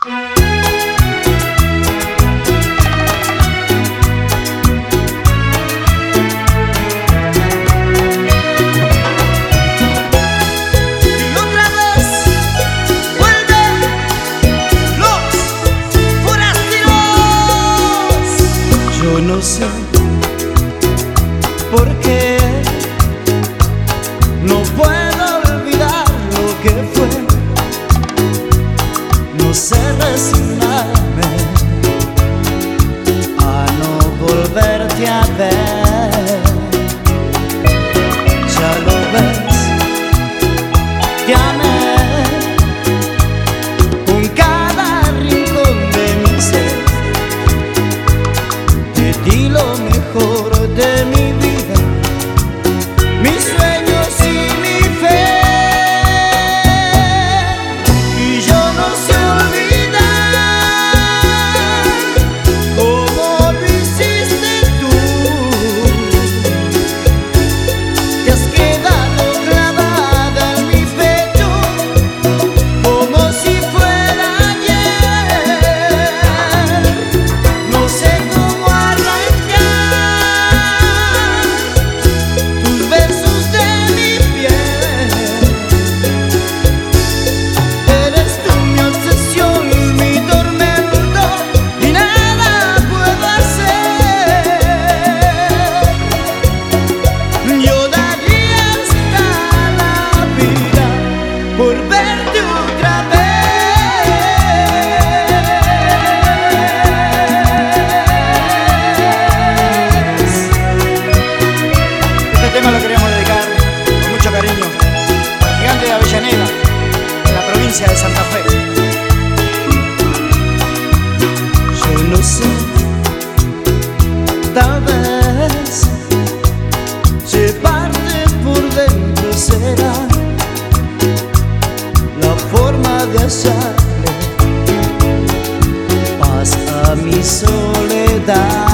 Yo no sé por qué no puedo olvidar lo que fue. No sé resignarme a no volverte a ver. Ya lo ves, te amé con cada rincón de mi ser. Di lo mejor de mi vida, mis sueños y mi fe. Y yo no sé olvidar como lo hiciste tú. Te has quedado clavada en mi pecho como si fuera ayer. No sé cómo tus besos de mi piel. Eres tú mi obsesión, mi tormento, y nada puedo hacer. Yo daría hasta la vida por verte otra vez. Este tema lo queremos dedicar con mucho cariño al gigante de Avellaneda, en la provincia de Santa Fe. Yo no sé, tal vez llevarte por dentro será la forma de hallarle paz a mi soledad.